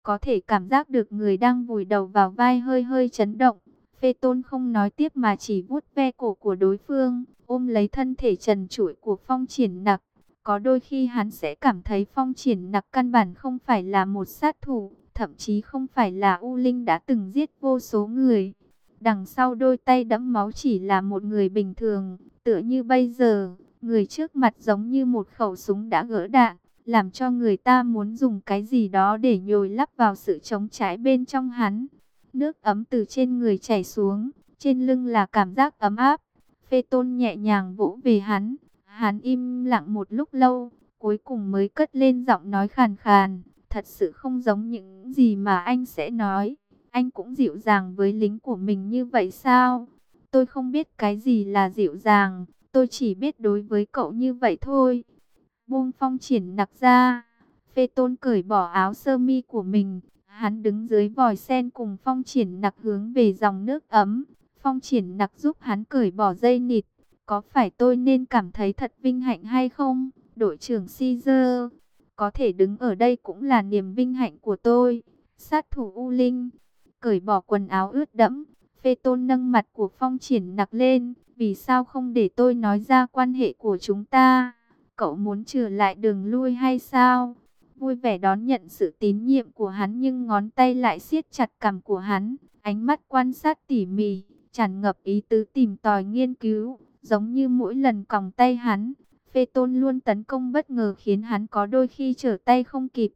có thể cảm giác được người đang vùi đầu vào vai hơi hơi chấn động. Phê Tôn không nói tiếp mà chỉ vuốt ve cổ của đối phương, ôm lấy thân thể trần trụi của Phong Triển Nặc. Có đôi khi hắn sẽ cảm thấy Phong Triển Nặc căn bản không phải là một sát thủ, thậm chí không phải là U Linh đã từng giết vô số người. Đằng sau đôi tay đẫm máu chỉ là một người bình thường, tựa như bây giờ, người trước mặt giống như một khẩu súng đã gỡ đạn, làm cho người ta muốn dùng cái gì đó để nhồi lắp vào sự trống trải bên trong hắn. Nước ấm từ trên người chảy xuống, trên lưng là cảm giác ấm áp. Phê Tôn nhẹ nhàng vỗ về hắn, hắn im lặng một lúc lâu, cuối cùng mới cất lên giọng nói khàn khàn, thật sự không giống những gì mà anh sẽ nói. Anh cũng dịu dàng với lính của mình như vậy sao? Tôi không biết cái gì là dịu dàng, tôi chỉ biết đối với cậu như vậy thôi. Buông Phong Triển Nặc ra, Phê Tôn cởi bỏ áo sơ mi của mình. Hắn đứng dưới vòi sen cùng Phong Triển Nặc hướng về dòng nước ấm. Phong Triển Nặc giúp hắn cởi bỏ dây nịt. Có phải tôi nên cảm thấy thật vinh hạnh hay không, đội trưởng Caesar? Có thể đứng ở đây cũng là niềm vinh hạnh của tôi. Sát thủ U Linh cởi bỏ quần áo ướt đẫm, Phê Tôn nâng mặt của Phong Triển Nặc lên. Vì sao không để tôi nói ra quan hệ của chúng ta? Cậu muốn trở lại đường lui hay sao? Vui vẻ đón nhận sự tín nhiệm của hắn nhưng ngón tay lại siết chặt cằm của hắn. Ánh mắt quan sát tỉ mỉ, tràn ngập ý tứ tìm tòi nghiên cứu. Giống như mỗi lần còng tay hắn, Phê Tôn luôn tấn công bất ngờ khiến hắn có đôi khi trở tay không kịp.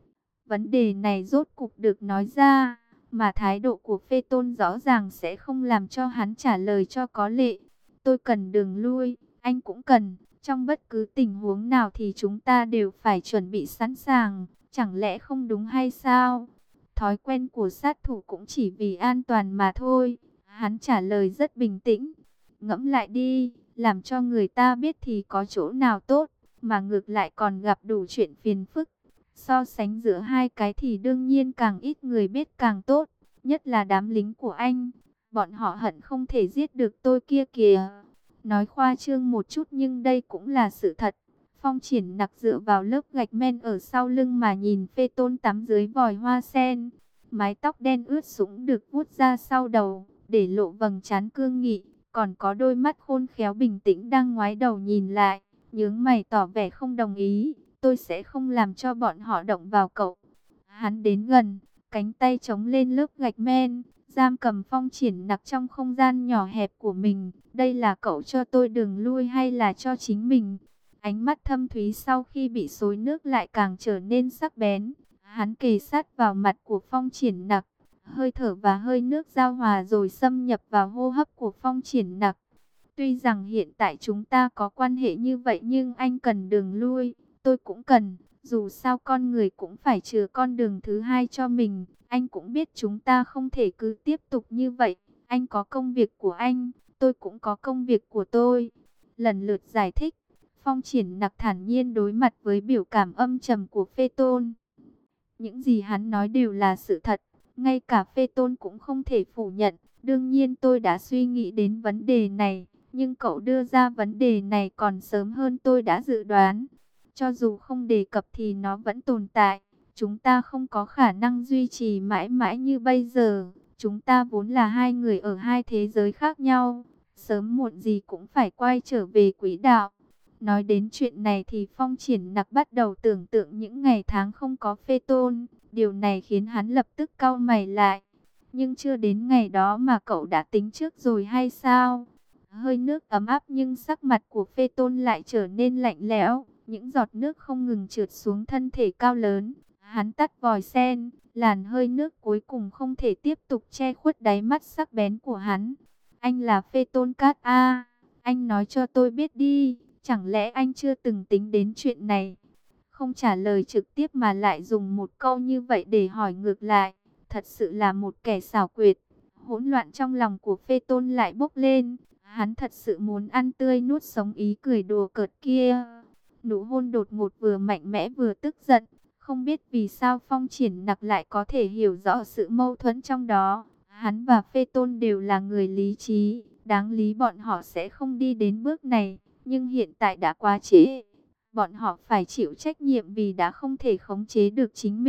Vấn đề này rốt cục được nói ra, mà thái độ của Phê Tôn rõ ràng sẽ không làm cho hắn trả lời cho có lệ. Tôi cần đường lui, anh cũng cần. Trong bất cứ tình huống nào thì chúng ta đều phải chuẩn bị sẵn sàng, chẳng lẽ không đúng hay sao? Thói quen của sát thủ cũng chỉ vì an toàn mà thôi. Hắn trả lời rất bình tĩnh. Ngẫm lại đi, làm cho người ta biết thì có chỗ nào tốt, mà ngược lại còn gặp đủ chuyện phiền phức. So sánh giữa hai cái thì đương nhiên càng ít người biết càng tốt, nhất là đám lính của anh. Bọn họ hận không thể giết được tôi kia kìa. Nói khoa trương một chút nhưng đây cũng là sự thật. Phong Triển Nặc dựa vào lớp gạch men ở sau lưng mà nhìn Phê Tôn tắm dưới vòi hoa sen. Mái tóc đen ướt sũng được vuốt ra sau đầu, để lộ vầng trán cương nghị. Còn có đôi mắt khôn khéo bình tĩnh đang ngoái đầu nhìn lại, nhướng mày tỏ vẻ không đồng ý. Tôi sẽ không làm cho bọn họ động vào cậu. Hắn đến gần, cánh tay chống lên lớp gạch men, giam cầm Phong Triển Nặc trong không gian nhỏ hẹp của mình. Đây là cậu cho tôi đường lui hay là cho chính mình? Ánh mắt thâm thúy sau khi bị xối nước lại càng trở nên sắc bén. Hắn kề sát vào mặt của Phong Triển Nặc. Hơi thở và hơi nước giao hòa rồi xâm nhập vào hô hấp của Phong Triển Nặc. Tuy rằng hiện tại chúng ta có quan hệ như vậy nhưng anh cần đường lui, tôi cũng cần. Dù sao con người cũng phải chừa con đường thứ hai cho mình. Anh cũng biết chúng ta không thể cứ tiếp tục như vậy. Anh có công việc của anh, tôi cũng có công việc của tôi. Lần lượt giải thích, Phong Triển Nặc thản nhiên đối mặt với biểu cảm âm trầm của Phê Tôn. Những gì hắn nói đều là sự thật, ngay cả Phê Tôn cũng không thể phủ nhận. Đương nhiên tôi đã suy nghĩ đến vấn đề này, nhưng cậu đưa ra vấn đề này còn sớm hơn tôi đã dự đoán. Cho dù không đề cập thì nó vẫn tồn tại. Chúng ta không có khả năng duy trì mãi mãi như bây giờ. Chúng ta vốn là hai người ở hai thế giới khác nhau. Sớm muộn gì cũng phải quay trở về quỹ đạo. Nói đến chuyện này thì Phong Triển Nặc bắt đầu tưởng tượng những ngày tháng không có Phê Tôn. Điều này khiến hắn lập tức cau mày lại. Nhưng chưa đến ngày đó mà cậu đã tính trước rồi hay sao? Hơi nước ấm áp nhưng sắc mặt của Phê Tôn lại trở nên lạnh lẽo. Những giọt nước không ngừng trượt xuống thân thể cao lớn. Hắn tắt vòi sen, làn hơi nước cuối cùng không thể tiếp tục che khuất đáy mắt sắc bén của hắn. Anh là Phê Tôn Cát A, anh nói cho tôi biết đi, chẳng lẽ anh chưa từng tính đến chuyện này? Không trả lời trực tiếp mà lại dùng một câu như vậy để hỏi ngược lại, thật sự là một kẻ xảo quyệt. Hỗn loạn trong lòng của Phê Tôn lại bốc lên, hắn thật sự muốn ăn tươi nuốt sống ý cười đùa cợt kia. Nụ hôn đột ngột vừa mạnh mẽ vừa tức giận. Không biết vì sao Phong Triển Nặc lại có thể hiểu rõ sự mâu thuẫn trong đó. Hắn và Phê Tôn đều là người lý trí. Đáng lý bọn họ sẽ không đi đến bước này. Nhưng hiện tại đã quá trễ. Bọn họ phải chịu trách nhiệm vì đã không thể khống chế được chính mình.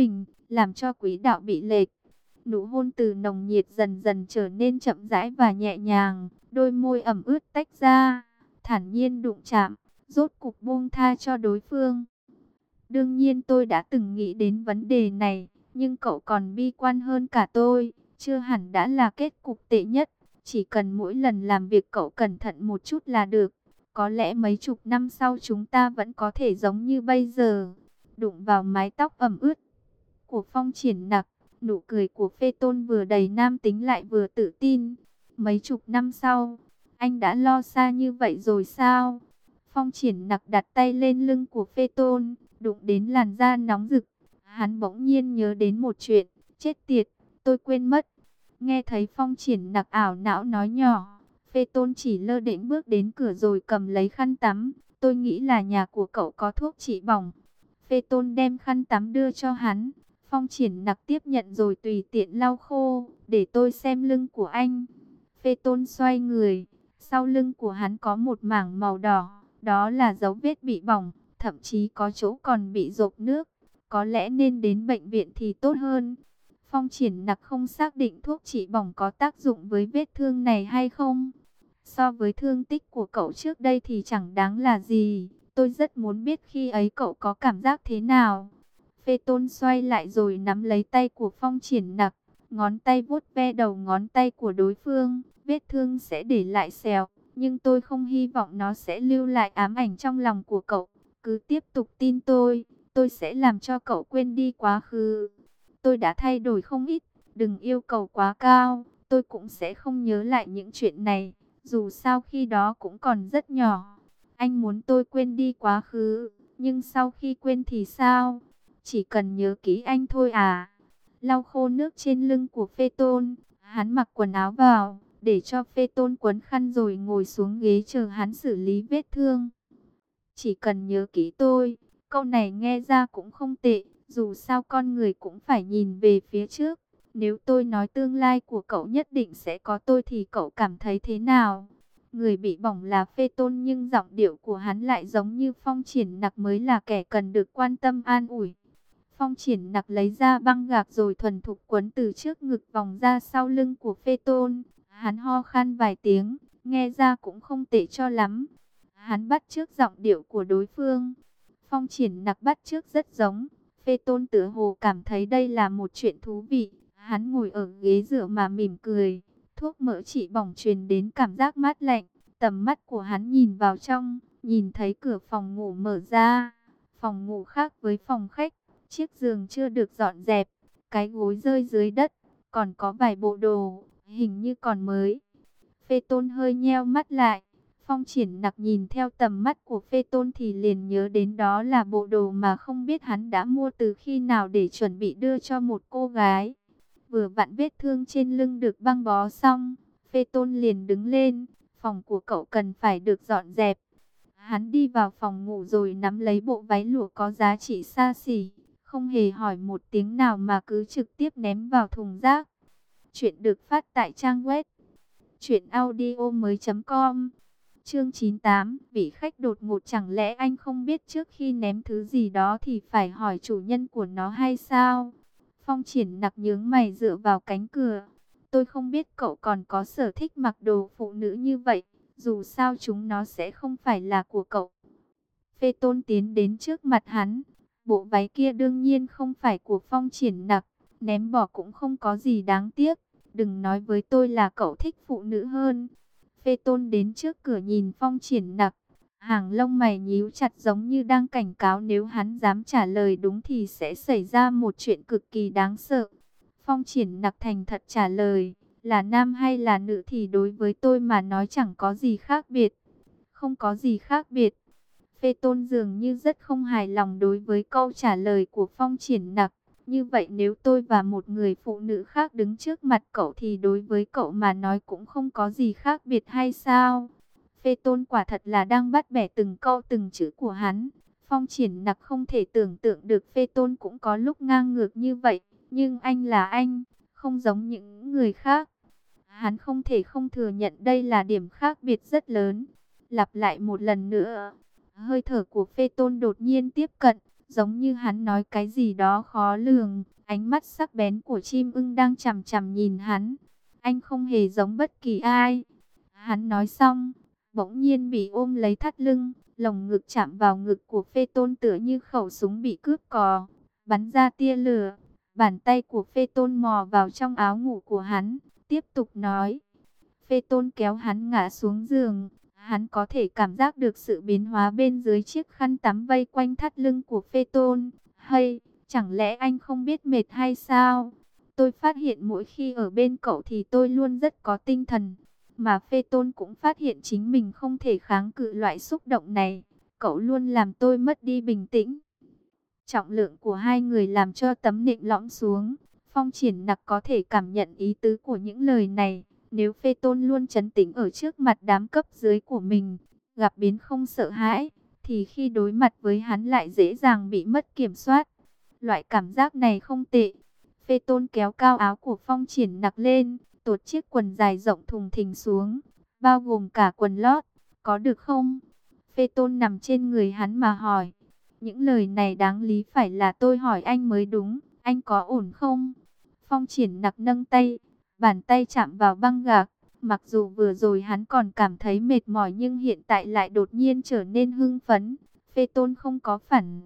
làm cho quỹ đạo bị lệch. Nụ hôn từ nồng nhiệt dần dần trở nên chậm rãi và nhẹ nhàng, đôi môi ẩm ướt tách ra, thản nhiên đụng chạm, rốt cục buông tha cho đối phương. Đương nhiên tôi đã từng nghĩ đến vấn đề này, nhưng cậu còn bi quan hơn cả tôi, chưa hẳn đã là kết cục tệ nhất, chỉ cần mỗi lần làm việc cậu cẩn thận một chút là được. Có lẽ mấy chục năm sau chúng ta vẫn có thể giống như bây giờ. Đụng vào mái tóc ẩm ướt của Phong Triển Nặc, nụ cười của Phê Tôn vừa đầy nam tính lại vừa tự tin. Mấy chục năm sau, anh đã lo xa như vậy rồi sao? Phong Triển Nặc đặt tay lên lưng của Phê Tôn, đụng đến làn da nóng rực. Hắn bỗng nhiên nhớ đến một chuyện, chết tiệt, tôi quên mất. Nghe thấy Phong Triển Nặc ảo não nói nhỏ, Phê Tôn chỉ lơ đễnh bước đến cửa rồi cầm lấy khăn tắm. Tôi nghĩ là nhà của cậu có thuốc trị bỏng. Phê Tôn đem khăn tắm đưa cho hắn. Phong Triển Nặc tiếp nhận rồi tùy tiện lau khô, để tôi xem lưng của anh. Phê Tôn xoay người, sau lưng của hắn có một mảng màu đỏ, đó là dấu vết bị bỏng, thậm chí có chỗ còn bị dột nước. Có lẽ nên đến bệnh viện thì tốt hơn. Phong Triển Nặc không xác định thuốc trị bỏng có tác dụng với vết thương này hay không. So với thương tích của cậu trước đây thì chẳng đáng là gì. Tôi rất muốn biết khi ấy cậu có cảm giác thế nào. Phê Tôn xoay lại rồi nắm lấy tay của Phong Triển Nặc, ngón tay vuốt ve đầu ngón tay của đối phương. Vết thương sẽ để lại sẹo, nhưng tôi không hy vọng nó sẽ lưu lại ám ảnh trong lòng của cậu. Cứ tiếp tục tin tôi sẽ làm cho cậu quên đi quá khứ. Tôi đã thay đổi không ít, đừng yêu cầu quá cao, tôi cũng sẽ không nhớ lại những chuyện này, dù sao khi đó cũng còn rất nhỏ. Anh muốn tôi quên đi quá khứ, nhưng sau khi quên thì sao? Chỉ cần nhớ kỹ anh thôi à? Lau khô nước trên lưng của Phê Tôn, hắn mặc quần áo vào, để cho Phê Tôn quấn khăn rồi ngồi xuống ghế chờ hắn xử lý vết thương. Chỉ cần nhớ kỹ tôi, câu này nghe ra cũng không tệ, dù sao con người cũng phải nhìn về phía trước. Nếu tôi nói tương lai của cậu nhất định sẽ có tôi thì cậu cảm thấy thế nào? Người bị bỏng là Phê Tôn nhưng giọng điệu của hắn lại giống như Phong Triển Nặc mới là kẻ cần được quan tâm an ủi. Phong Triển Nặc lấy ra băng gạc rồi thuần thục quấn từ trước ngực vòng ra sau lưng của Phê Tôn. Hắn ho khan vài tiếng, nghe ra cũng không tệ cho lắm. Hắn bắt chước giọng điệu của đối phương. Phong Triển Nặc bắt chước rất giống. Phê Tôn tựa hồ cảm thấy đây là một chuyện thú vị. Hắn ngồi ở ghế dựa mà mỉm cười. Thuốc mỡ trị bỏng truyền đến cảm giác mát lạnh. Tầm mắt của hắn nhìn vào trong, nhìn thấy cửa phòng ngủ mở ra. Phòng ngủ khác với phòng khách. Chiếc giường chưa được dọn dẹp, cái gối rơi dưới đất, còn có vài bộ đồ, hình như còn mới. Phê Tôn hơi nheo mắt lại. Phong Triển Nặc nhìn theo tầm mắt của Phê Tôn thì liền nhớ đến đó là bộ đồ mà không biết hắn đã mua từ khi nào để chuẩn bị đưa cho một cô gái. Vừa vặn vết thương trên lưng được băng bó xong, Phê Tôn liền đứng lên, phòng của cậu cần phải được dọn dẹp. Hắn đi vào phòng ngủ rồi nắm lấy bộ váy lụa có giá trị xa xỉ, không hề hỏi một tiếng nào mà cứ trực tiếp ném vào thùng rác. Chuyện được phát tại trang web truyệnaudiomoi.com. Chương 98, vị khách đột ngột, chẳng lẽ anh không biết trước khi ném thứ gì đó thì phải hỏi chủ nhân của nó hay sao? Phong Triển Nặc nhướng mày dựa vào cánh cửa. Tôi không biết cậu còn có sở thích mặc đồ phụ nữ như vậy, dù sao chúng nó sẽ không phải là của cậu. Phê Tôn tiến đến trước mặt hắn. Bộ váy kia đương nhiên không phải của Phong Triển Nặc, ném bỏ cũng không có gì đáng tiếc. Đừng nói với tôi là cậu thích phụ nữ hơn. Phê Tôn đến trước cửa nhìn Phong Triển Nặc, hàng lông mày nhíu chặt giống như đang cảnh cáo nếu hắn dám trả lời đúng thì sẽ xảy ra một chuyện cực kỳ đáng sợ. Phong Triển Nặc thành thật trả lời, là nam hay là nữ thì đối với tôi mà nói chẳng có gì khác biệt. Không có gì khác biệt. Phê Tôn dường như rất không hài lòng đối với câu trả lời của Phong Triển Nặc. Như vậy nếu tôi và một người phụ nữ khác đứng trước mặt cậu thì đối với cậu mà nói cũng không có gì khác biệt hay sao? Phê Tôn quả thật là đang bắt bẻ từng câu từng chữ của hắn. Phong Triển Nặc không thể tưởng tượng được Phê Tôn cũng có lúc ngang ngược như vậy. Nhưng anh là anh, không giống những người khác. Hắn không thể không thừa nhận đây là điểm khác biệt rất lớn. Lặp lại một lần nữa. Hơi thở của Phê Tôn đột nhiên tiếp cận, giống như hắn nói cái gì đó khó lường. Ánh mắt sắc bén của chim ưng đang chằm chằm nhìn hắn. Anh không hề giống bất kỳ ai. Hắn nói xong, bỗng nhiên bị ôm lấy thắt lưng, lồng ngực chạm vào ngực của Phê Tôn tựa như khẩu súng bị cướp cò, bắn ra tia lửa. Bàn tay của Phê Tôn mò vào trong áo ngủ của hắn, tiếp tục nói. Phê Tôn kéo hắn ngã xuống giường. Hắn có thể cảm giác được sự biến hóa bên dưới chiếc khăn tắm vây quanh thắt lưng của Phê Tôn. Hay, chẳng lẽ anh không biết mệt hay sao? Tôi phát hiện mỗi khi ở bên cậu thì tôi luôn rất có tinh thần. Mà Phê Tôn cũng phát hiện chính mình không thể kháng cự loại xúc động này. Cậu luôn làm tôi mất đi bình tĩnh. Trọng lượng của hai người làm cho tấm nệm lõm xuống. Phong Triển Nặc có thể cảm nhận ý tứ của những lời này. Nếu Phê Tôn luôn trấn tĩnh ở trước mặt đám cấp dưới của mình, gặp biến không sợ hãi, thì khi đối mặt với hắn lại dễ dàng bị mất kiểm soát. Loại cảm giác này không tệ. Phê Tôn kéo cao áo của Phong Triển Nặc lên, tột chiếc quần dài rộng thùng thình xuống, bao gồm cả quần lót. Có được không? Phê Tôn nằm trên người hắn mà hỏi. Những lời này đáng lý phải là tôi hỏi anh mới đúng. Anh có ổn không? Phong Triển Nặc nâng tay, bàn tay chạm vào băng gạc. Mặc dù vừa rồi hắn còn cảm thấy mệt mỏi nhưng hiện tại lại đột nhiên trở nên hưng phấn. Phê Tôn không có phản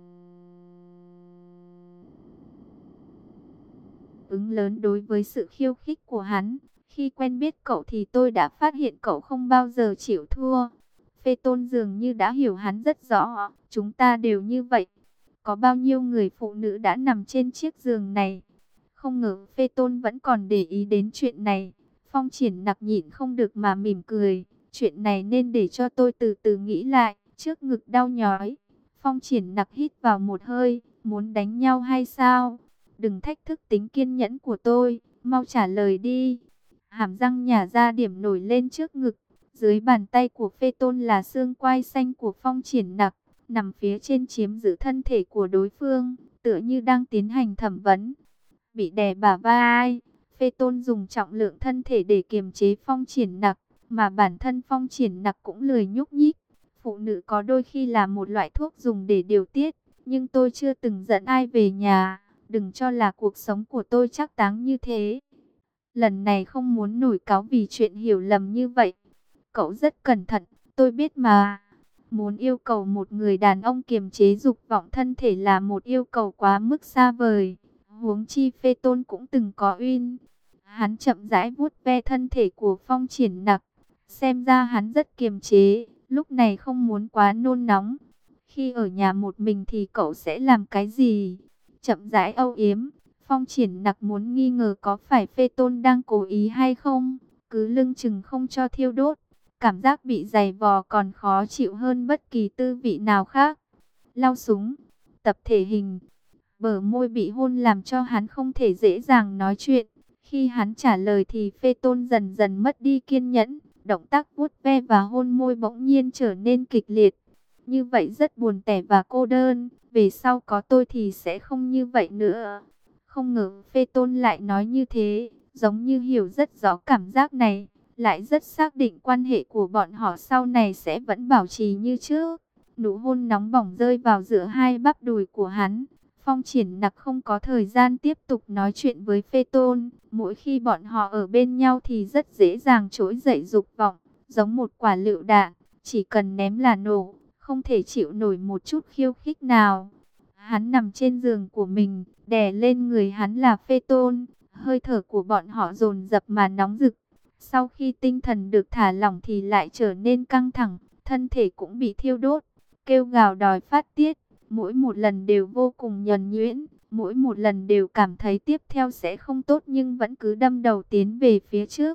ứng lớn đối với sự khiêu khích của hắn. Khi quen biết cậu thì tôi đã phát hiện cậu không bao giờ chịu thua. Phê Tôn dường như đã hiểu hắn rất rõ. Chúng ta đều như vậy. Có bao nhiêu người phụ nữ đã nằm trên chiếc giường này? Không ngờ Phê Tôn vẫn còn để ý đến chuyện này. Phong Triển Nặc nhịn không được mà mỉm cười. Chuyện này nên để cho tôi từ từ nghĩ lại. Trước ngực đau nhói. Phong Triển Nặc hít vào một hơi. Muốn đánh nhau hay sao? Đừng thách thức tính kiên nhẫn của tôi. Mau trả lời đi. Hàm răng nhả ra điểm nổi lên trước ngực. Dưới bàn tay của Phê Tôn là xương quai xanh của Phong Triển Nặc. Nằm phía trên chiếm giữ thân thể của đối phương. Tựa như đang tiến hành thẩm vấn. Bị đè bả vai, Phê Tôn dùng trọng lượng thân thể để kiềm chế Phong Triển Nặc, mà bản thân Phong Triển Nặc cũng lười nhúc nhích. Phụ nữ có đôi khi là một loại thuốc dùng để điều tiết, nhưng tôi chưa từng dẫn ai về nhà, đừng cho là cuộc sống của tôi trác táng như thế. Lần này không muốn nổi cáu vì chuyện hiểu lầm như vậy. Cậu rất cẩn thận, tôi biết mà. Muốn yêu cầu một người đàn ông kiềm chế dục vọng thân thể là một yêu cầu quá mức xa vời. Huống chi Phê Tôn cũng từng có uyên. Hắn chậm rãi vuốt ve thân thể của Phong Triển Nặc. Xem ra hắn rất kiềm chế, lúc này không muốn quá nôn nóng. Khi ở nhà một mình thì cậu sẽ làm cái gì? Chậm rãi âu yếm. Phong Triển Nặc muốn nghi ngờ có phải Phê Tôn đang cố ý hay không. Cứ lưng chừng không cho thiêu đốt. Cảm giác bị giày vò còn khó chịu hơn bất kỳ tư vị nào khác. Lau súng, tập thể hình. Bờ môi bị hôn làm cho hắn không thể dễ dàng nói chuyện. Khi hắn trả lời thì Phê Tôn dần dần mất đi kiên nhẫn. Động tác vuốt ve và hôn môi bỗng nhiên trở nên kịch liệt. Như vậy rất buồn tẻ và cô đơn. Về sau có tôi thì sẽ không như vậy nữa. Không ngờ Phê Tôn lại nói như thế. Giống như hiểu rất rõ cảm giác này. Lại rất xác định quan hệ của bọn họ sau này sẽ vẫn bảo trì như trước. Nụ hôn nóng bỏng rơi vào giữa hai bắp đùi của hắn. Phong Triển Nặc không có thời gian tiếp tục nói chuyện với Phê Tôn. Mỗi khi bọn họ ở bên nhau thì rất dễ dàng trỗi dậy dục vọng, giống một quả lựu đạn, chỉ cần ném là nổ, không thể chịu nổi một chút khiêu khích nào. Hắn nằm trên giường của mình, đè lên người hắn là Phê Tôn, hơi thở của bọn họ dồn dập mà nóng rực. Sau khi tinh thần được thả lỏng thì lại trở nên căng thẳng, thân thể cũng bị thiêu đốt, kêu gào đòi phát tiết. Mỗi một lần đều vô cùng nhuần nhuyễn, mỗi một lần đều cảm thấy tiếp theo sẽ không tốt nhưng vẫn cứ đâm đầu tiến về phía trước.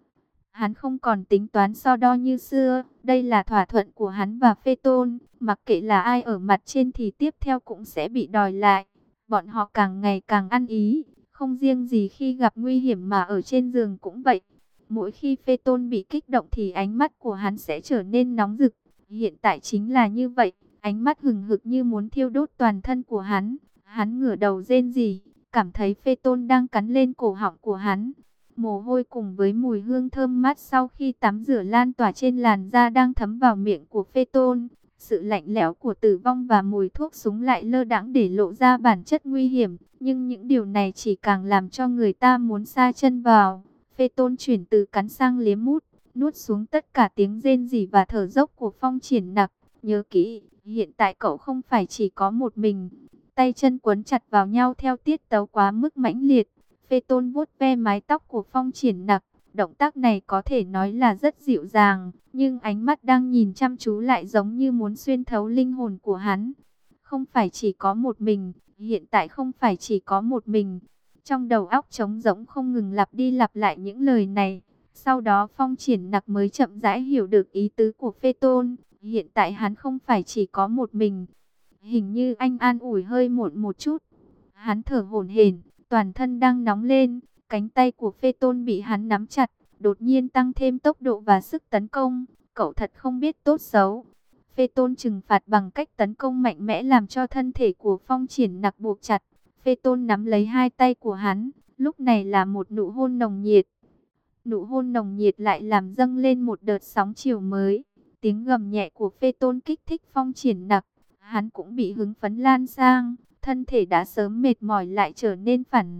Hắn không còn tính toán so đo như xưa, đây là thỏa thuận của hắn và Phê Tôn, mặc kệ là ai ở mặt trên thì tiếp theo cũng sẽ bị đòi lại. Bọn họ càng ngày càng ăn ý, không riêng gì khi gặp nguy hiểm mà ở trên giường cũng vậy. Mỗi khi Phê Tôn bị kích động thì ánh mắt của hắn sẽ trở nên nóng rực, hiện tại chính là như vậy. Ánh mắt hừng hực như muốn thiêu đốt toàn thân của hắn. Hắn ngửa đầu rên rỉ, cảm thấy Phê Tôn đang cắn lên cổ họng của hắn. Mồ hôi cùng với mùi hương thơm mát sau khi tắm rửa lan tỏa trên làn da đang thấm vào miệng của Phê Tôn. Sự lạnh lẽo của tử vong và mùi thuốc súng lại lơ đãng để lộ ra bản chất nguy hiểm. Nhưng những điều này chỉ càng làm cho người ta muốn sa chân vào. Phê Tôn chuyển từ cắn sang liếm mút, nuốt xuống tất cả tiếng rên rỉ và thở dốc của Phong Triển Nặc. Nhớ kỹ, hiện tại cậu không phải chỉ có một mình. Tay chân quấn chặt vào nhau theo tiết tấu quá mức mãnh liệt. Phê Tôn vuốt ve mái tóc của Phong Triển Nặc. Động tác này có thể nói là rất dịu dàng, nhưng ánh mắt đang nhìn chăm chú lại giống như muốn xuyên thấu linh hồn của hắn. Không phải chỉ có một mình, hiện tại không phải chỉ có một mình. Trong đầu óc trống rỗng không ngừng lặp đi lặp lại những lời này. Sau đó Phong Triển Nặc mới chậm rãi hiểu được ý tứ của Phê Tôn. Hiện tại hắn không phải chỉ có một mình. Hình như anh an ủi hơi muộn một chút. Hắn thở hổn hển, toàn thân đang nóng lên. Cánh tay của Phê Tôn bị hắn nắm chặt, đột nhiên tăng thêm tốc độ và sức tấn công. Cậu thật không biết tốt xấu. Phê Tôn trừng phạt bằng cách tấn công mạnh mẽ làm cho thân thể của Phong Triển Nặc buộc chặt. Phê Tôn nắm lấy hai tay của hắn, lúc này là một nụ hôn nồng nhiệt. Nụ hôn nồng nhiệt lại làm dâng lên một đợt sóng chiều mới. Tiếng gầm nhẹ của Phê Tôn kích thích Phong Triển Nặc. Hắn cũng bị hứng phấn lan sang, thân thể đã sớm mệt mỏi lại trở nên phản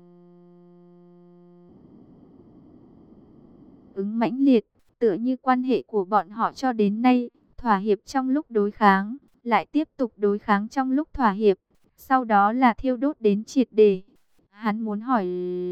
ứng mãnh liệt, tựa như quan hệ của bọn họ cho đến nay, thỏa hiệp trong lúc đối kháng, lại tiếp tục đối kháng trong lúc thỏa hiệp, sau đó là thiêu đốt đến triệt để. Hắn muốn hỏi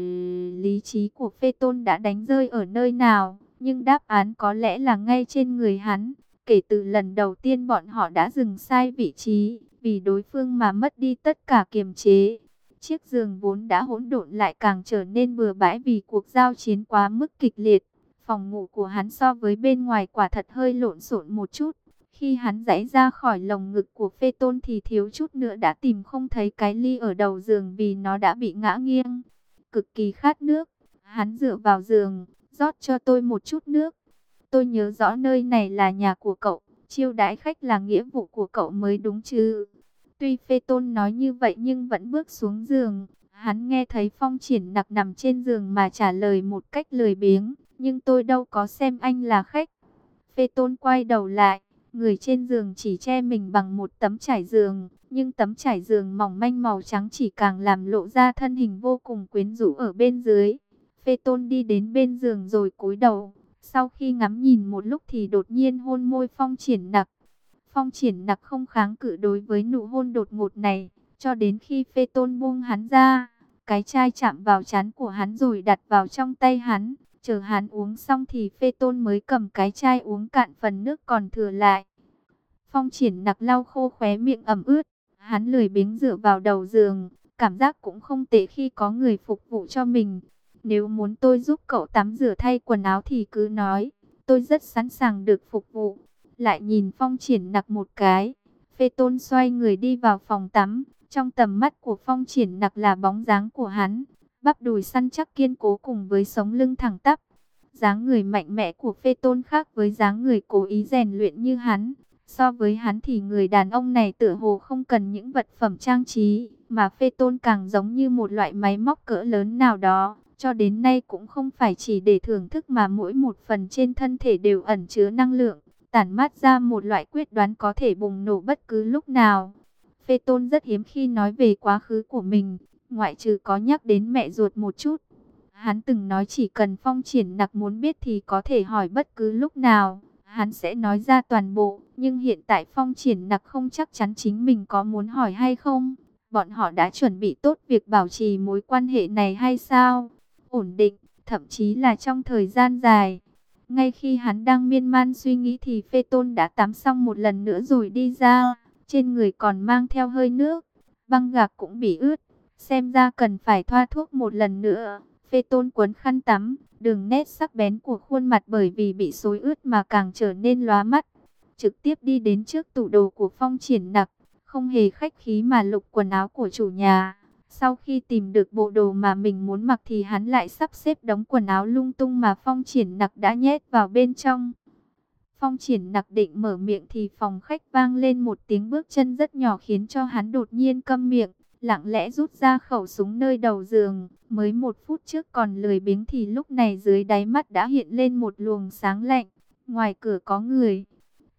lý trí của Phê Tôn đã đánh rơi ở nơi nào, nhưng đáp án có lẽ là ngay trên người hắn. Kể từ lần đầu tiên bọn họ đã dừng sai vị trí, vì đối phương mà mất đi tất cả kiềm chế. Chiếc giường vốn đã hỗn độn lại càng trở nên bừa bãi vì cuộc giao chiến quá mức kịch liệt. Phòng ngủ của hắn so với bên ngoài quả thật hơi lộn xộn một chút. Khi hắn giãy ra khỏi lồng ngực của Phê Tôn thì thiếu chút nữa đã tìm không thấy cái ly ở đầu giường vì nó đã bị ngã nghiêng. Cực kỳ khát nước, hắn dựa vào giường, rót cho tôi một chút nước. Tôi nhớ rõ nơi này là nhà của cậu, chiêu đãi khách là nghĩa vụ của cậu mới đúng chứ. Tuy Phê Tôn nói như vậy nhưng vẫn bước xuống giường. Hắn nghe thấy Phong Triển Nặc nằm trên giường mà trả lời một cách lười biếng. Nhưng tôi đâu có xem anh là khách. Phê Tôn quay đầu lại. Người trên giường chỉ che mình bằng một tấm trải giường. Nhưng tấm trải giường mỏng manh màu trắng chỉ càng làm lộ ra thân hình vô cùng quyến rũ ở bên dưới. Phê Tôn đi đến bên giường rồi cúi đầu. Sau khi ngắm nhìn một lúc thì đột nhiên hôn môi Phong Triển Nặc. Phong Triển Nặc không kháng cự đối với nụ hôn đột ngột này. Cho đến khi Phê Tôn buông hắn ra. Cái chai chạm vào trán của hắn rồi đặt vào trong tay hắn. Chờ hắn uống xong thì Phê Tôn mới cầm cái chai uống cạn phần nước còn thừa lại. Phong Triển Nặc lau khô khóe miệng ẩm ướt. Hắn lười biếng dựa vào đầu giường. Cảm giác cũng không tệ khi có người phục vụ cho mình. Nếu muốn tôi giúp cậu tắm rửa thay quần áo thì cứ nói. Tôi rất sẵn sàng được phục vụ. Lại nhìn Phong Triển Nặc một cái. Phê Tôn xoay người đi vào phòng tắm. Trong tầm mắt của Phong Triển Nặc là bóng dáng của hắn. Bắp đùi săn chắc kiên cố cùng với sống lưng thẳng tắp. Dáng người mạnh mẽ của Phê Tôn khác với dáng người cố ý rèn luyện như hắn. So với hắn thì người đàn ông này tựa hồ không cần những vật phẩm trang trí, mà Phê Tôn càng giống như một loại máy móc cỡ lớn nào đó. Cho đến nay cũng không phải chỉ để thưởng thức mà mỗi một phần trên thân thể đều ẩn chứa năng lượng, tản mát ra một loại quyết đoán có thể bùng nổ bất cứ lúc nào. Phê Tôn rất hiếm khi nói về quá khứ của mình, ngoại trừ có nhắc đến mẹ ruột một chút. Hắn từng nói chỉ cần Phong Triển Nặc muốn biết thì có thể hỏi bất cứ lúc nào, hắn sẽ nói ra toàn bộ. Nhưng hiện tại Phong Triển Nặc không chắc chắn chính mình có muốn hỏi hay không. Bọn họ đã chuẩn bị tốt việc bảo trì mối quan hệ này hay sao? Ổn định, thậm chí là trong thời gian dài. Ngay khi hắn đang miên man suy nghĩ thì Phê Tôn đã tắm xong một lần nữa rồi đi ra. Trên người còn mang theo hơi nước, băng gạc cũng bị ướt. Xem ra cần phải thoa thuốc một lần nữa. Phê Tôn quấn khăn tắm, đường nét sắc bén của khuôn mặt bởi vì bị xối ướt mà càng trở nên lóa mắt. Trực tiếp đi đến trước tủ đồ của Phong Triển Nặc, không hề khách khí mà lục quần áo của chủ nhà. Sau khi tìm được bộ đồ mà mình muốn mặc thì hắn lại sắp xếp đống quần áo lung tung mà Phong Triển Nặc đã nhét vào bên trong. Phong Triển Nặc định mở miệng thì phòng khách vang lên một tiếng bước chân rất nhỏ khiến cho hắn đột nhiên câm miệng, lặng lẽ rút ra khẩu súng nơi đầu giường. Mới một phút trước còn lười biếng thì lúc này dưới đáy mắt đã hiện lên một luồng sáng lạnh. Ngoài cửa có người.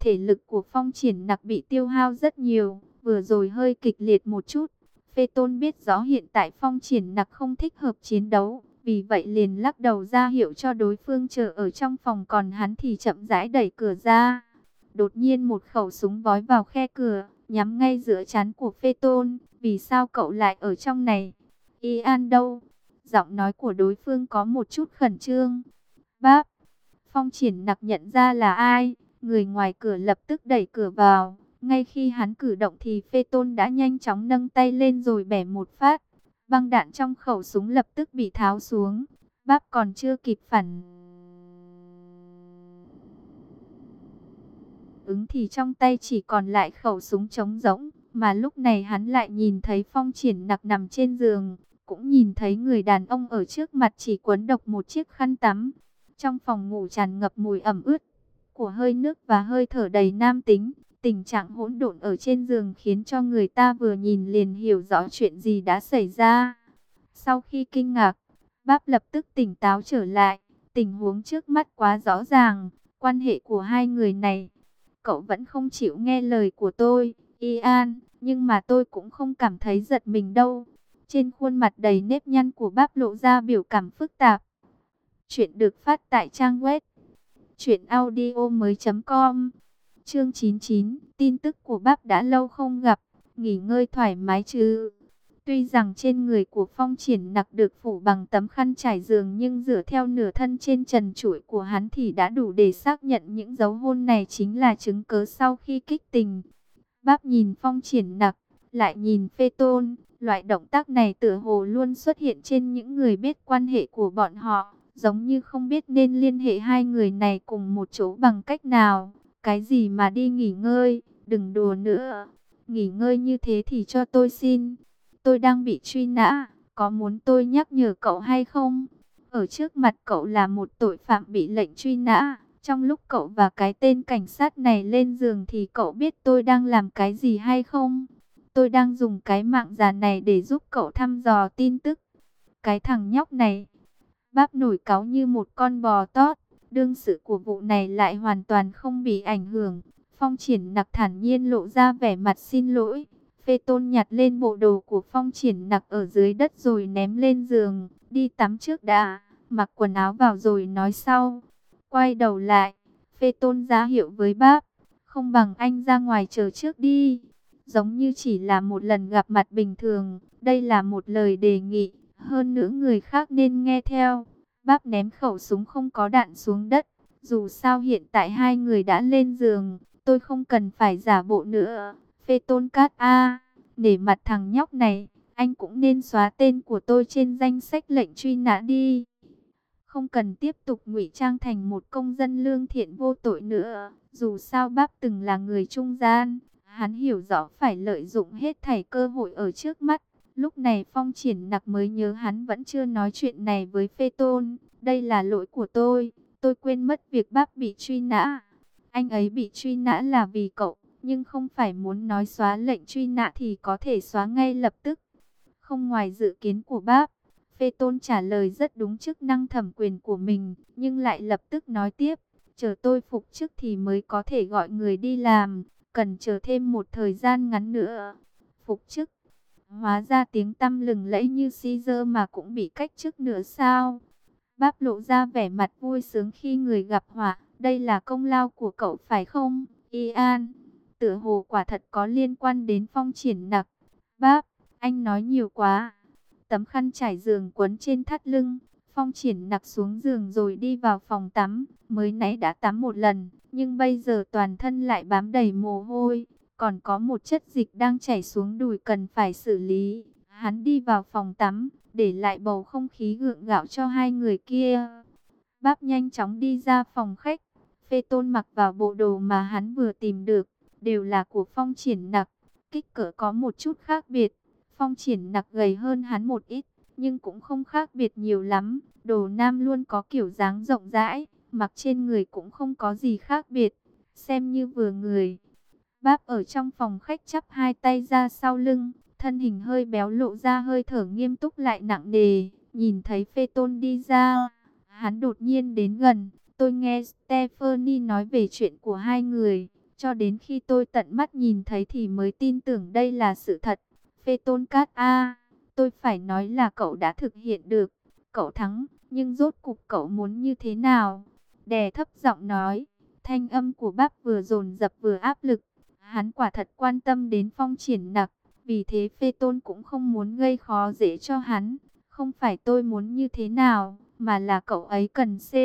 Thể lực của Phong Triển Nặc bị tiêu hao rất nhiều, vừa rồi hơi kịch liệt một chút. Phê Tôn biết rõ hiện tại Phong Triển Nặc không thích hợp chiến đấu, vì vậy liền lắc đầu ra hiệu cho đối phương chờ ở trong phòng, còn hắn thì chậm rãi đẩy cửa ra. Đột nhiên một khẩu súng vói vào khe cửa, nhắm ngay giữa trán của Phê Tôn. Vì sao cậu lại ở trong này? Ian đâu? Giọng nói của đối phương có một chút khẩn trương. Bác! Phong Triển Nặc nhận ra là ai, người ngoài cửa lập tức đẩy cửa vào. Ngay khi hắn cử động thì Phê Tôn đã nhanh chóng nâng tay lên rồi bẻ một phát. Băng đạn trong khẩu súng lập tức bị tháo xuống. Bác còn chưa kịp phản ứng thì trong tay chỉ còn lại khẩu súng trống rỗng. Mà lúc này hắn lại nhìn thấy Phong Triển Nặc nằm trên giường, cũng nhìn thấy người đàn ông ở trước mặt chỉ quấn độc một chiếc khăn tắm. Trong phòng ngủ tràn ngập mùi ẩm ướt của hơi nước và hơi thở đầy nam tính. Tình trạng hỗn độn ở trên giường khiến cho người ta vừa nhìn liền hiểu rõ chuyện gì đã xảy ra. Sau khi kinh ngạc, Báp lập tức tỉnh táo trở lại. Tình huống trước mắt quá rõ ràng, quan hệ của hai người này. Cậu vẫn không chịu nghe lời của tôi, Ian, nhưng mà tôi cũng không cảm thấy giật mình đâu. Trên khuôn mặt đầy nếp nhăn của Báp lộ ra biểu cảm phức tạp. Chuyện được phát tại trang web truyệnaudiomoi.com. Chương 99, tin tức của Báp đã lâu không gặp, nghỉ ngơi thoải mái chứ? Tuy rằng trên người của Phong Triển Nặc được phủ bằng tấm khăn trải giường, nhưng dựa theo nửa thân trên trần trụi của hắn thì đã đủ để xác nhận những dấu hôn này chính là chứng cớ sau khi kích tình. Báp nhìn Phong Triển Nặc, lại nhìn Phê Tôn, loại động tác này tựa hồ luôn xuất hiện trên những người biết quan hệ của bọn họ, giống như không biết nên liên hệ hai người này cùng một chỗ bằng cách nào. Cái gì mà đi nghỉ ngơi, đừng đùa nữa. Nghỉ ngơi như thế thì cho tôi xin. Tôi đang bị truy nã, có muốn tôi nhắc nhở cậu hay không? Ở trước mặt cậu là một tội phạm bị lệnh truy nã. Trong lúc cậu và cái tên cảnh sát này lên giường thì cậu biết tôi đang làm cái gì hay không? Tôi đang dùng cái mạng già này để giúp cậu thăm dò tin tức. Cái thằng nhóc này, Báp nổi cáu như một con bò tót. Đương sự của vụ này lại hoàn toàn không bị ảnh hưởng. Phong Triển Nặc thản nhiên lộ ra vẻ mặt xin lỗi. Phê Tôn nhặt lên bộ đồ của Phong Triển Nặc ở dưới đất rồi ném lên giường. Đi tắm trước đã, mặc quần áo vào rồi nói sau. Quay đầu lại, Phê Tôn ra hiệu với Báp. Không bằng anh ra ngoài chờ trước đi. Giống như chỉ là một lần gặp mặt bình thường. Đây là một lời đề nghị. Hơn nữa người khác nên nghe theo. Báp ném khẩu súng không có đạn xuống đất. Dù sao hiện tại hai người đã lên giường, tôi không cần phải giả bộ nữa. Phê Tôn Cát A, nể mặt thằng nhóc này, anh cũng nên xóa tên của tôi trên danh sách lệnh truy nã đi. Không cần tiếp tục ngụy trang thành một công dân lương thiện vô tội nữa. Dù sao Báp từng là người trung gian, hắn hiểu rõ phải lợi dụng hết thảy cơ hội ở trước mắt. Lúc này Phong Triển Nặc mới nhớ hắn vẫn chưa nói chuyện này với Phê Tôn. Đây là lỗi của tôi quên mất việc Báp bị truy nã. Anh ấy bị truy nã là vì cậu, nhưng không phải muốn nói xóa lệnh truy nã thì có thể xóa ngay lập tức. Không ngoài dự kiến của Báp, Phê Tôn trả lời rất đúng chức năng thẩm quyền của mình, nhưng lại lập tức nói tiếp, chờ tôi phục chức thì mới có thể gọi người đi làm, cần chờ thêm một thời gian ngắn nữa. Phục chức? Hóa ra tiếng tăm lừng lẫy như Caesar mà cũng bị cách chức nữa sao? Báp lộ ra vẻ mặt vui sướng khi người gặp họa. Đây là công lao của cậu phải không, Ian? Tựa hồ quả thật có liên quan đến Phong Triển Nặc. Báp, anh nói nhiều quá. Tấm khăn trải giường quấn trên thắt lưng. Phong Triển Nặc xuống giường rồi đi vào phòng tắm. Mới nãy đã tắm một lần, nhưng bây giờ toàn thân lại bám đầy mồ hôi. Còn có một chất dịch đang chảy xuống đùi cần phải xử lý. Hắn đi vào phòng tắm, để lại bầu không khí gượng gạo cho hai người kia. Báp nhanh chóng đi ra phòng khách. Phê Tôn mặc vào bộ đồ mà hắn vừa tìm được, đều là của Phong Triển Nặc. Kích cỡ có một chút khác biệt. Phong Triển Nặc gầy hơn hắn một ít, nhưng cũng không khác biệt nhiều lắm. Đồ nam luôn có kiểu dáng rộng rãi, mặc trên người cũng không có gì khác biệt, xem như vừa người. Báp ở trong phòng khách chắp hai tay ra sau lưng, thân hình hơi béo lộ ra hơi thở nghiêm túc lại nặng nề. Nhìn thấy Phê Tôn đi ra, hắn đột nhiên đến gần. Tôi nghe Stephanie nói về chuyện của hai người. Cho đến khi tôi tận mắt nhìn thấy thì mới tin tưởng đây là sự thật. Phê Tôn Cát A, tôi phải nói là cậu đã thực hiện được. Cậu thắng, nhưng rốt cục cậu muốn như thế nào? Đè thấp giọng nói, thanh âm của bác vừa dồn dập vừa áp lực. Hắn quả thật quan tâm đến Phong Triển Nặc, vì thế Phê Tôn cũng không muốn gây khó dễ cho hắn. Không phải tôi muốn như thế nào, mà là cậu ấy cần C.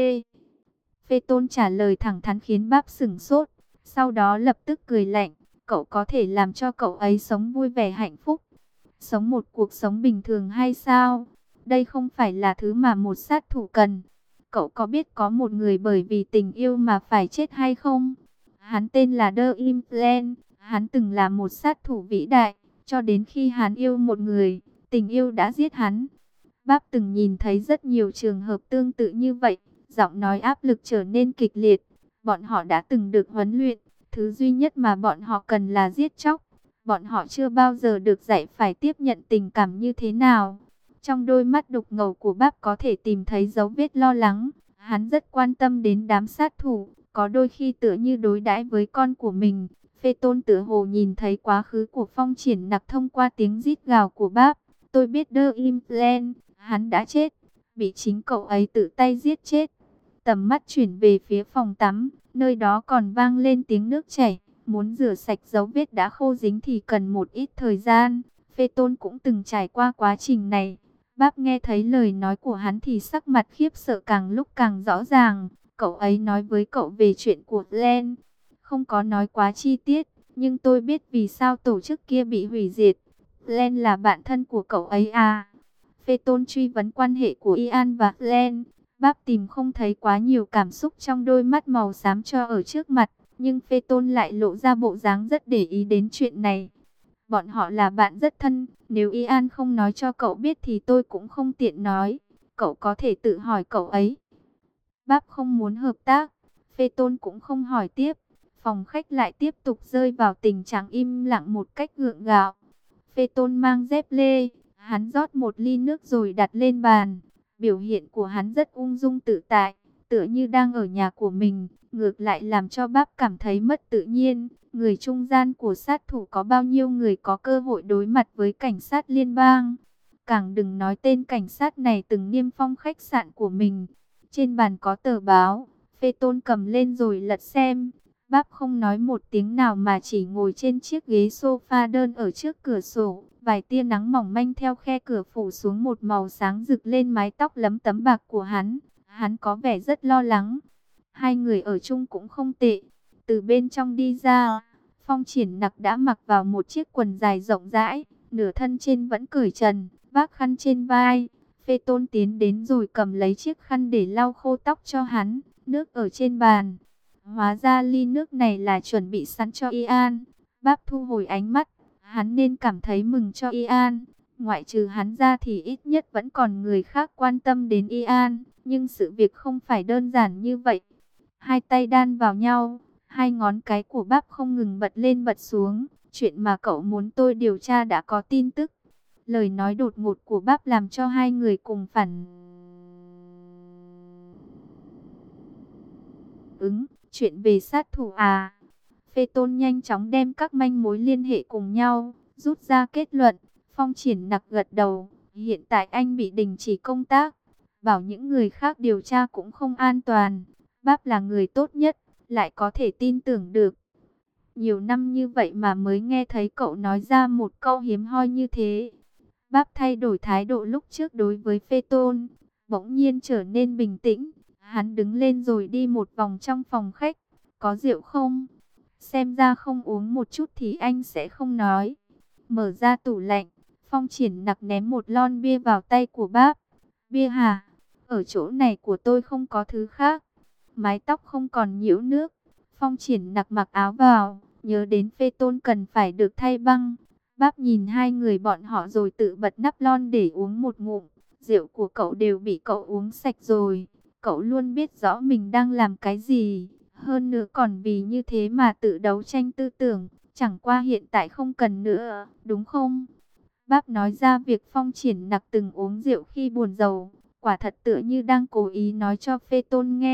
Phê Tôn trả lời thẳng thắn khiến bác sửng sốt, sau đó lập tức cười lạnh, cậu có thể làm cho cậu ấy sống vui vẻ hạnh phúc, sống một cuộc sống bình thường hay sao? Đây không phải là thứ mà một sát thủ cần. Cậu có biết có một người bởi vì tình yêu mà phải chết hay không? Hắn tên là The Implant, hắn từng là một sát thủ vĩ đại, cho đến khi hắn yêu một người, tình yêu đã giết hắn. Bác từng nhìn thấy rất nhiều trường hợp tương tự như vậy, giọng nói áp lực trở nên kịch liệt. Bọn họ đã từng được huấn luyện, thứ duy nhất mà bọn họ cần là giết chóc. Bọn họ chưa bao giờ được dạy phải tiếp nhận tình cảm như thế nào. Trong đôi mắt đục ngầu của bác có thể tìm thấy dấu vết lo lắng. Hắn rất quan tâm đến đám sát thủ, có đôi khi tựa như đối đãi với con của mình. Phê Tôn tựa hồ nhìn thấy quá khứ của Phong Triển Nặc thông qua tiếng rít gào của bác. Tôi biết The Implant, hắn đã chết, bị chính cậu ấy tự tay giết chết. Tầm mắt chuyển về phía phòng tắm, nơi đó còn vang lên tiếng nước chảy. Muốn rửa sạch dấu vết đã khô dính thì cần một ít thời gian. Phê Tôn cũng từng trải qua quá trình này. Bác nghe thấy lời nói của hắn thì sắc mặt khiếp sợ càng lúc càng rõ ràng. Cậu ấy nói với cậu về chuyện của Len. Không có nói quá chi tiết, nhưng tôi biết vì sao tổ chức kia bị hủy diệt. Len là bạn thân của cậu ấy à? Phê Tôn truy vấn quan hệ của Ian và Len. Bác tìm không thấy quá nhiều cảm xúc trong đôi mắt màu xám cho ở trước mặt, nhưng Phê Tôn lại lộ ra bộ dáng rất để ý đến chuyện này. Bọn họ là bạn rất thân, nếu Ian không nói cho cậu biết thì tôi cũng không tiện nói. Cậu có thể tự hỏi cậu ấy. Bác không muốn hợp tác, Phê Tôn cũng không hỏi tiếp. Phòng khách lại tiếp tục rơi vào tình trạng im lặng một cách gượng gạo. Phê Tôn mang dép lê, hắn rót một ly nước rồi đặt lên bàn. Biểu hiện của hắn rất ung dung tự tại, tựa như đang ở nhà của mình, ngược lại làm cho bác cảm thấy mất tự nhiên. Người trung gian của sát thủ có bao nhiêu người có cơ hội đối mặt với cảnh sát liên bang. Càng đừng nói tên cảnh sát này từng niêm phong khách sạn của mình. Trên bàn có tờ báo, Phê Tôn cầm lên rồi lật xem. Bác không nói một tiếng nào mà chỉ ngồi trên chiếc ghế sofa đơn ở trước cửa sổ. Vài tia nắng mỏng manh theo khe cửa phủ xuống một màu sáng rực lên mái tóc lấm tấm bạc của hắn. Hắn có vẻ rất lo lắng. Hai người ở chung cũng không tệ. Từ bên trong đi ra, Phong Triển Nặc đã mặc vào một chiếc quần dài rộng rãi, nửa thân trên vẫn cởi trần, vác khăn trên vai. Phê Tôn tiến đến rồi cầm lấy chiếc khăn để lau khô tóc cho hắn. Nước ở trên bàn. Hóa ra ly nước này là chuẩn bị sẵn cho Ian. Bác thu hồi ánh mắt. Hắn nên cảm thấy mừng cho Ian. Ngoại trừ hắn ra thì ít nhất vẫn còn người khác quan tâm đến Ian. Nhưng sự việc không phải đơn giản như vậy. Hai tay đan vào nhau. Hai ngón cái của bác không ngừng bật lên bật xuống. Chuyện mà cậu muốn tôi điều tra đã có tin tức. Lời nói đột ngột của bác làm cho hai người cùng phản ứng. Chuyện về sát thủ à? Phê Tôn nhanh chóng đem các manh mối liên hệ cùng nhau, rút ra kết luận. Phong Triển Nặc gật đầu. Hiện tại anh bị đình chỉ công tác. Bảo những người khác điều tra cũng không an toàn. Bác là người tốt nhất, lại có thể tin tưởng được. Nhiều năm như vậy mà mới nghe thấy cậu nói ra một câu hiếm hoi như thế. Bác thay đổi thái độ lúc trước đối với Phê Tôn, bỗng nhiên trở nên bình tĩnh. Hắn đứng lên rồi đi một vòng trong phòng khách. Có rượu không? Xem ra không uống một chút thì anh sẽ không nói. Mở ra tủ lạnh, Phong Triển Nặc ném một lon bia vào tay của bác. Bia hả? Ở chỗ này của tôi không có thứ khác. Mái tóc không còn nhiễu nước. Phong Triển Nặc mặc áo vào, nhớ đến Phê Tôn cần phải được thay băng. Bác nhìn hai người bọn họ rồi tự bật nắp lon để uống một ngụm. Rượu của cậu đều bị cậu uống sạch rồi. Cậu luôn biết rõ mình đang làm cái gì. Hơn nữa còn vì như thế mà tự đấu tranh tư tưởng. Chẳng qua hiện tại không cần nữa, đúng không? Bác nói ra việc Phong Triển Nặc từng uống rượu khi buồn rầu. Quả thật tựa như đang cố ý nói cho Phê Tôn nghe.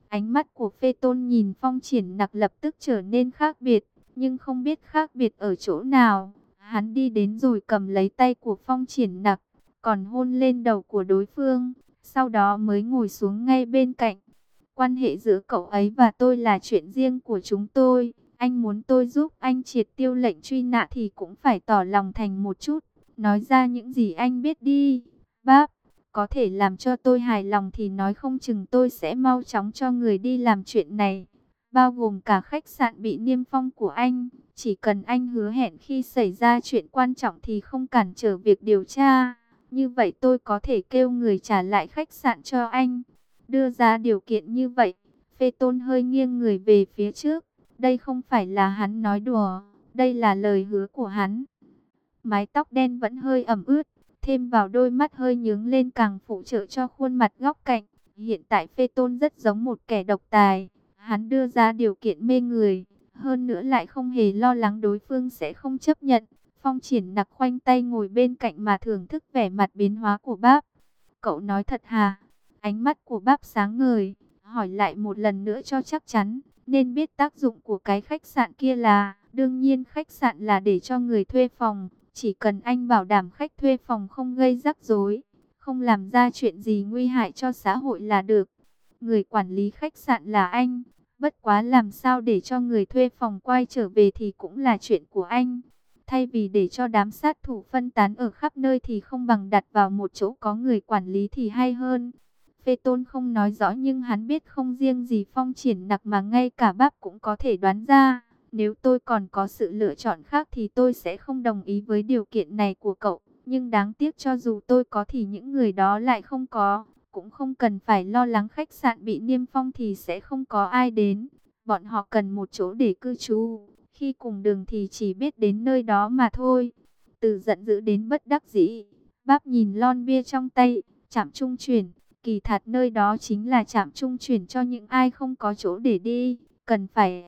Ánh mắt của Phê Tôn nhìn Phong Triển Nặc lập tức trở nên khác biệt, nhưng không biết khác biệt ở chỗ nào. Hắn đi đến rồi cầm lấy tay của Phong Triển Nặc, còn hôn lên đầu của đối phương, sau đó mới ngồi xuống ngay bên cạnh. Quan hệ giữa cậu ấy và tôi là chuyện riêng của chúng tôi. Anh muốn tôi giúp anh triệt tiêu lệnh truy nã thì cũng phải tỏ lòng thành một chút. Nói ra những gì anh biết đi. Bác, có thể làm cho tôi hài lòng thì nói không chừng tôi sẽ mau chóng cho người đi làm chuyện này. Bao gồm cả khách sạn bị niêm phong của anh. Chỉ cần anh hứa hẹn khi xảy ra chuyện quan trọng thì không cản trở việc điều tra. Như vậy tôi có thể kêu người trả lại khách sạn cho anh. Đưa ra điều kiện như vậy, Phê Tôn hơi nghiêng người về phía trước. Đây không phải là hắn nói đùa, đây là lời hứa của hắn. Mái tóc đen vẫn hơi ẩm ướt, thêm vào đôi mắt hơi nhướng lên càng phụ trợ cho khuôn mặt góc cạnh. Hiện tại Phê Tôn rất giống một kẻ độc tài. Hắn đưa ra điều kiện mê người, hơn nữa lại không hề lo lắng đối phương sẽ không chấp nhận. Phong Triển Nặc khoanh tay ngồi bên cạnh mà thưởng thức vẻ mặt biến hóa của bác. Cậu nói thật hả? Ánh mắt của bác sáng ngời, hỏi lại một lần nữa cho chắc chắn. Nên biết tác dụng của cái khách sạn kia là, đương nhiên khách sạn là để cho người thuê phòng. Chỉ cần anh bảo đảm khách thuê phòng không gây rắc rối, không làm ra chuyện gì nguy hại cho xã hội là được. Người quản lý khách sạn là anh, bất quá làm sao để cho người thuê phòng quay trở về thì cũng là chuyện của anh. Thay vì để cho đám sát thủ phân tán ở khắp nơi thì không bằng đặt vào một chỗ có người quản lý thì hay hơn. Phê Tôn không nói rõ nhưng hắn biết không riêng gì Phong Triển Nặc mà ngay cả bác cũng có thể đoán ra. Nếu tôi còn có sự lựa chọn khác thì tôi sẽ không đồng ý với điều kiện này của cậu. Nhưng đáng tiếc cho dù tôi có thì những người đó lại không có. Cũng không cần phải lo lắng khách sạn bị niêm phong thì sẽ không có ai đến. Bọn họ cần một chỗ để cư trú. Khi cùng đường thì chỉ biết đến nơi đó mà thôi. Từ giận dữ đến bất đắc dĩ, bác nhìn lon bia trong tay, trạm trung chuyển. Kỳ thật nơi đó chính là trạm trung chuyển cho những ai không có chỗ để đi, cần phải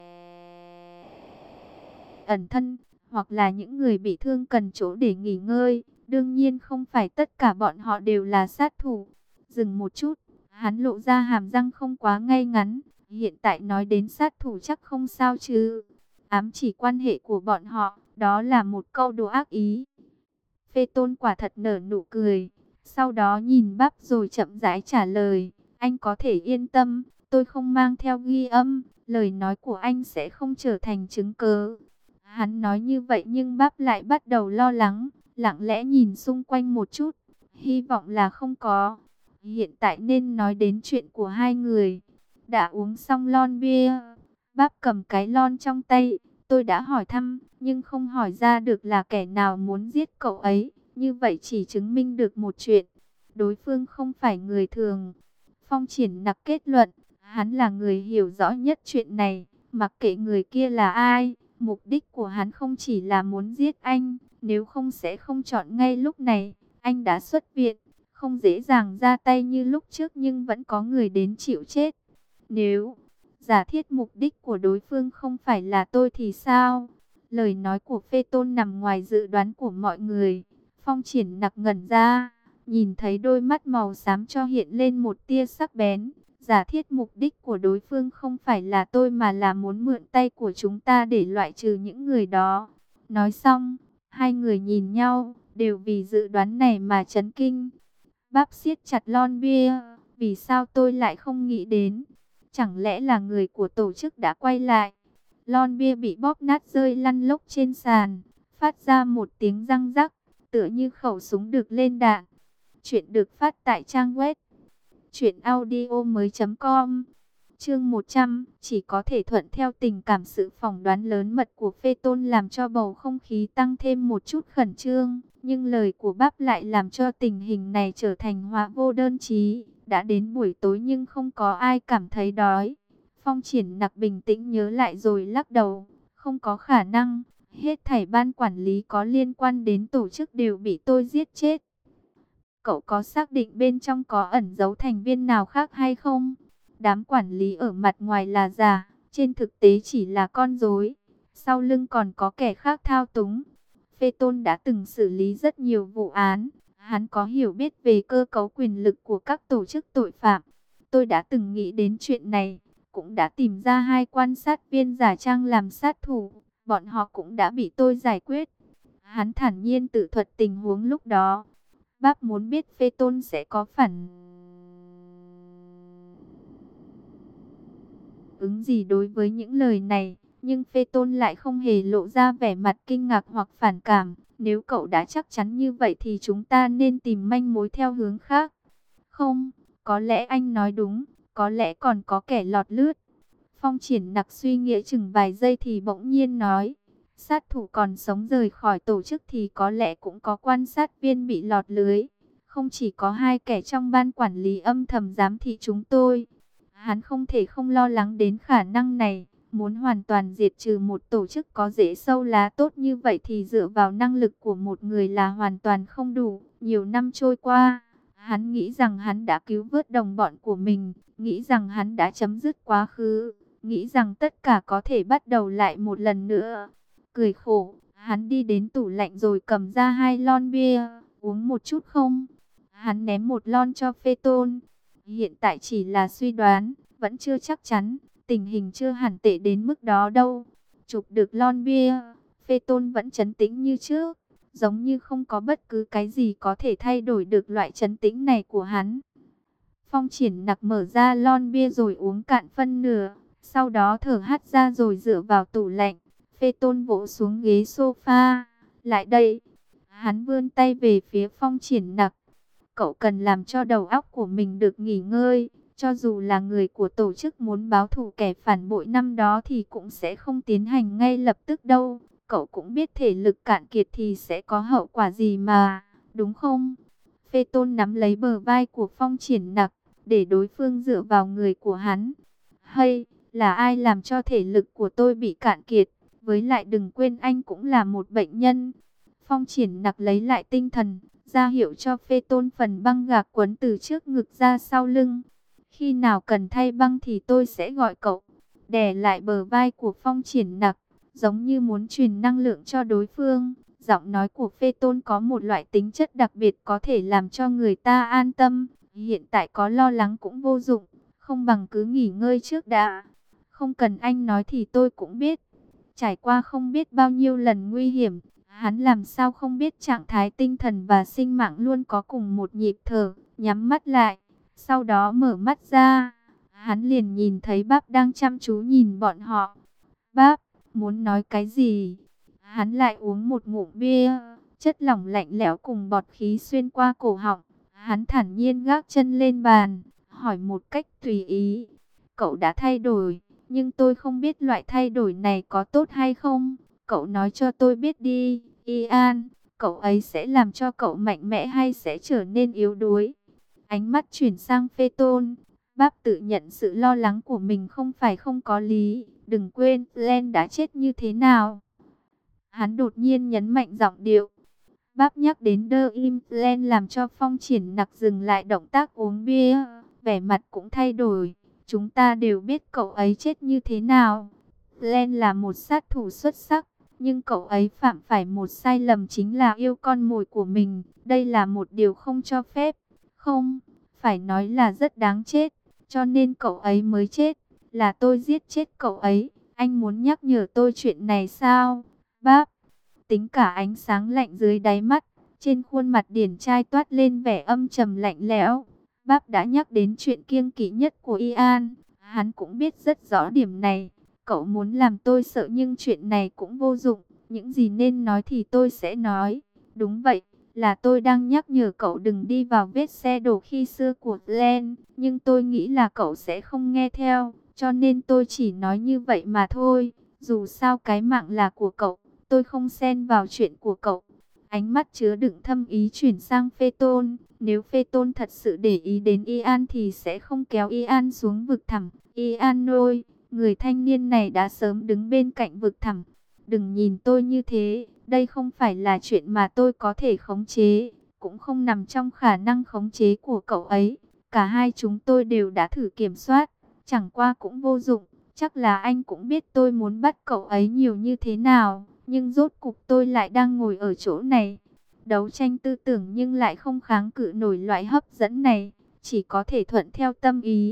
ẩn thân, hoặc là những người bị thương cần chỗ để nghỉ ngơi. Đương nhiên không phải tất cả bọn họ đều là sát thủ. Dừng một chút, hắn lộ ra hàm răng không quá ngay ngắn. Hiện tại nói đến sát thủ chắc không sao chứ. Ám chỉ quan hệ của bọn họ, đó là một câu đùa ác ý. Phê Tôn quả thật nở nụ cười. Sau đó nhìn bắp rồi chậm rãi trả lời. Anh có thể yên tâm, tôi không mang theo ghi âm. Lời nói của anh sẽ không trở thành chứng cớ. Hắn nói như vậy nhưng bắp lại bắt đầu lo lắng. Lặng lẽ nhìn xung quanh một chút. Hy vọng là không có. Hiện tại nên nói đến chuyện của hai người. Đã uống xong lon bia. Bắp cầm cái lon trong tay. Tôi đã hỏi thăm, nhưng không hỏi ra được là kẻ nào muốn giết cậu ấy. Như vậy chỉ chứng minh được một chuyện. Đối phương không phải người thường. Phong Triển Nặc kết luận, hắn là người hiểu rõ nhất chuyện này. Mặc kệ người kia là ai, mục đích của hắn không chỉ là muốn giết anh. Nếu không sẽ không chọn ngay lúc này. Anh đã xuất viện, không dễ dàng ra tay như lúc trước nhưng vẫn có người đến chịu chết. Nếu giả thiết mục đích của đối phương không phải là tôi thì sao? Lời nói của Phê Tôn nằm ngoài dự đoán của mọi người. Phong Triển Nặc ngẩn ra, nhìn thấy đôi mắt màu xám cho hiện lên một tia sắc bén. Giả thiết mục đích của đối phương không phải là tôi mà là muốn mượn tay của chúng ta để loại trừ những người đó. Nói xong, hai người nhìn nhau, đều vì dự đoán này mà chấn kinh. Bắp siết chặt lon bia, vì sao tôi lại không nghĩ đến? Chẳng lẽ là người của tổ chức đã quay lại? Lon bia bị bóp nát rơi lăn lóc trên sàn, phát ra một tiếng răng rắc, tựa như khẩu súng được lên đạn. Chuyện được phát tại trang web truyệnaudiomoi.com. Chương 100, chỉ có thể thuận theo tình cảm. Sự phỏng đoán lớn mật của Phê Tôn làm cho bầu không khí tăng thêm một chút khẩn trương, nhưng lời của bắp lại làm cho tình hình này trở thành họa vô đơn chí. Đã đến buổi tối nhưng không có ai cảm thấy đói. Phong Triển Nặc bình tĩnh nhớ lại rồi lắc đầu, không có khả năng, hết thảy ban quản lý có liên quan đến tổ chức đều bị tôi giết chết. Cậu có xác định bên trong có ẩn giấu thành viên nào khác hay không? Đám quản lý ở mặt ngoài là giả, trên thực tế chỉ là con rối. Sau lưng còn có kẻ khác thao túng. Phê Tôn đã từng xử lý rất nhiều vụ án. Hắn có hiểu biết về cơ cấu quyền lực của các tổ chức tội phạm. Tôi đã từng nghĩ đến chuyện này. cũng đã tìm ra 2 quan sát viên giả trang làm sát thủ. Bọn họ cũng đã bị tôi giải quyết. Hắn thản nhiên tự thuật tình huống lúc đó. Bác muốn biết Phê Tôn sẽ có phản ứng gì đối với những lời này. Nhưng Phê Tôn lại không hề lộ ra vẻ mặt kinh ngạc hoặc phản cảm. Nếu cậu đã chắc chắn như vậy thì chúng ta nên tìm manh mối theo hướng khác. Không, có lẽ anh nói đúng, có lẽ còn có kẻ lọt lướt. Phong Triển Nặc suy nghĩ chừng vài giây thì bỗng nhiên nói, sát thủ còn sống rời khỏi tổ chức thì có lẽ cũng có quan sát viên bị lọt lưới. Không chỉ có 2 kẻ trong ban quản lý âm thầm giám thị chúng tôi. Hắn không thể không lo lắng đến khả năng này. Muốn hoàn toàn diệt trừ một tổ chức có rễ sâu lá tốt như vậy thì dựa vào năng lực của một người là hoàn toàn không đủ. Nhiều năm trôi qua, hắn nghĩ rằng hắn đã cứu vớt đồng bọn của mình, nghĩ rằng hắn đã chấm dứt quá khứ, nghĩ rằng tất cả có thể bắt đầu lại một lần nữa. Cười khổ, hắn đi đến tủ lạnh rồi cầm ra 2 lon bia, uống một chút không? Hắn ném 1 lon cho Phê Tôn. Hiện tại chỉ là suy đoán, vẫn chưa chắc chắn, tình hình chưa hẳn tệ đến mức đó đâu. Chụp được lon bia, Phê Tôn vẫn trấn tĩnh như trước, giống như không có bất cứ cái gì có thể thay đổi được loại trấn tĩnh này của hắn. Phong Triển Nặc mở ra lon bia rồi uống cạn phân nửa, sau đó thở hắt ra rồi dựa vào tủ lạnh. Phê Tôn vỗ xuống ghế sofa. Lại đây. Hắn vươn tay về phía Phong Triển Nặc. Cậu cần làm cho đầu óc của mình được nghỉ ngơi. Cho dù là người của tổ chức muốn báo thù kẻ phản bội năm đó thì cũng sẽ không tiến hành ngay lập tức đâu. Cậu cũng biết thể lực cạn kiệt thì sẽ có hậu quả gì mà, đúng không? Phê Tôn nắm lấy bờ vai của Phong Triển Nặc, để đối phương dựa vào người của hắn. Hay, là ai làm cho thể lực của tôi bị cạn kiệt? Với lại đừng quên anh cũng là một bệnh nhân. Phong Triển Nặc lấy lại tinh thần, ra hiệu cho Phê Tôn phần băng gạc quấn từ trước ngực ra sau lưng. Khi nào cần thay băng thì tôi sẽ gọi cậu. Đè lại bờ vai của Phong Triển Nặc, giống như muốn truyền năng lượng cho đối phương. Giọng nói của Phê Tôn có một loại tính chất đặc biệt có thể làm cho người ta an tâm. Hiện tại có lo lắng cũng vô dụng, không bằng cứ nghỉ ngơi trước đã. Không cần anh nói thì tôi cũng biết. Trải qua không biết bao nhiêu lần nguy hiểm, hắn làm sao không biết trạng thái tinh thần và sinh mạng luôn có cùng một nhịp thở. Nhắm mắt lại, sau đó mở mắt ra, hắn liền nhìn thấy Báp đang chăm chú nhìn bọn họ. Báp, muốn nói cái gì? Hắn lại uống một ngụm bia, chất lỏng lạnh lẽo cùng bọt khí xuyên qua cổ họng. Hắn thản nhiên gác chân lên bàn, hỏi một cách tùy ý. Cậu đã thay đổi, nhưng tôi không biết loại thay đổi này có tốt hay không. Cậu nói cho tôi biết đi, Ian, cậu ấy sẽ làm cho cậu mạnh mẽ hay sẽ trở nên yếu đuối? Ánh mắt chuyển sang Phê Tôn. Báp tự nhận sự lo lắng của mình không phải không có lý. Đừng quên, Len đã chết như thế nào? Hắn đột nhiên nhấn mạnh giọng điệu. Báp nhắc đến đơ im Len làm cho Phong Triển Nặc dừng lại động tác uống bia. Vẻ mặt cũng thay đổi. Chúng ta đều biết cậu ấy chết như thế nào. Len là một sát thủ xuất sắc. Nhưng cậu ấy phạm phải một sai lầm, chính là yêu con mồi của mình. Đây là một điều không cho phép. Không, phải nói là rất đáng chết. Cho nên cậu ấy mới chết. Là tôi giết chết cậu ấy. Anh muốn nhắc nhở tôi chuyện này sao? Báp, tính cả ánh sáng lạnh dưới đáy mắt, trên khuôn mặt điển trai toát lên vẻ âm trầm lạnh lẽo. Báp đã nhắc đến chuyện kiêng kỵ nhất của Ian. Hắn cũng biết rất rõ điểm này. Cậu muốn làm tôi sợ nhưng chuyện này cũng vô dụng. Những gì nên nói thì tôi sẽ nói. Đúng vậy, là tôi đang nhắc nhở cậu đừng đi vào vết xe đổ khi xưa của Len. Nhưng tôi nghĩ là cậu sẽ không nghe theo. Cho nên tôi chỉ nói như vậy mà thôi. Dù sao cái mạng là của cậu, tôi không xen vào chuyện của cậu. Ánh mắt chứa đựng thâm ý chuyển sang Phê Tôn. Nếu Phê Tôn thật sự để ý đến Ian thì sẽ không kéo Ian xuống vực thẳm. Ian ơi, người thanh niên này đã sớm đứng bên cạnh vực thẳm. Đừng nhìn tôi như thế, đây không phải là chuyện mà tôi có thể khống chế, cũng không nằm trong khả năng khống chế của cậu ấy. Cả hai chúng tôi đều đã thử kiểm soát, chẳng qua cũng vô dụng. Chắc là anh cũng biết tôi muốn bắt cậu ấy nhiều như thế nào, nhưng rốt cục tôi lại đang ngồi ở chỗ này. Đấu tranh tư tưởng nhưng lại không kháng cự nổi loại hấp dẫn này, chỉ có thể thuận theo tâm ý.